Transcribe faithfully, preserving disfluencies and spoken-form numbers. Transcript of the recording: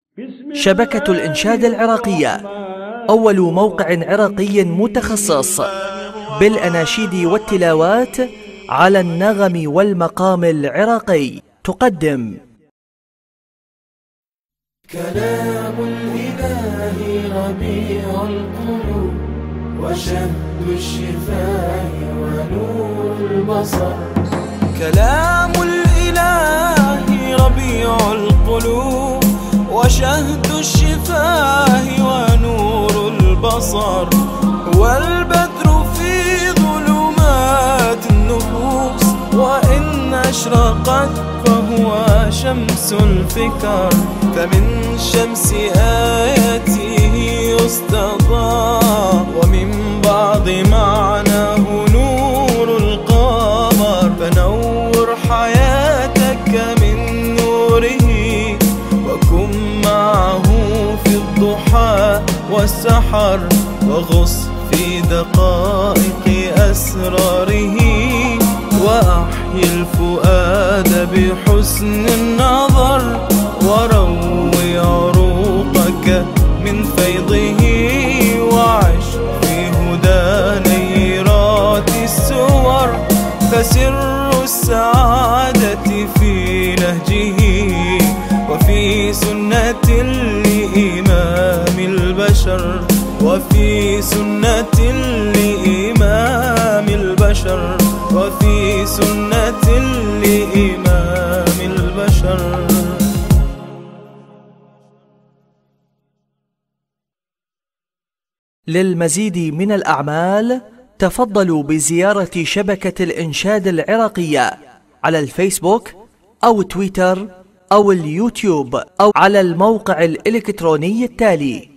شبكة الإنشاد العراقية، أول موقع عراقي متخصص بالأناشيد والتلاوات على النغم والمقام العراقي، تقدم كلام الإله ربيع القلوب وشهد الشفاه ونور البصر. كلام الإله ربيع القلوب وشهد الشفاه ونور البصر، والبدر في ظلمات النفوس وإن أشرقت فهو شمس الفكر، فمن شمس آياته يستضاء ومن بعض معناه نور القمر، فنور حياتك من نوره وكن معه في الضحى والسحر، وغص في دقائق أسراره وأحيي الفؤاد بحسن النظر، وروي عروقك من فيضه وعش في هدى نيرات السور، فسر السعادة في نهجه وفي سنة لإمام البشر، وفي سنة لإمام البشر، وفي سنة لإمام البشر. للمزيد من الأعمال تفضلوا بزيارة شبكة الإنشاد العراقية على الفيسبوك أو تويتر أو اليوتيوب أو على الموقع الإلكتروني التالي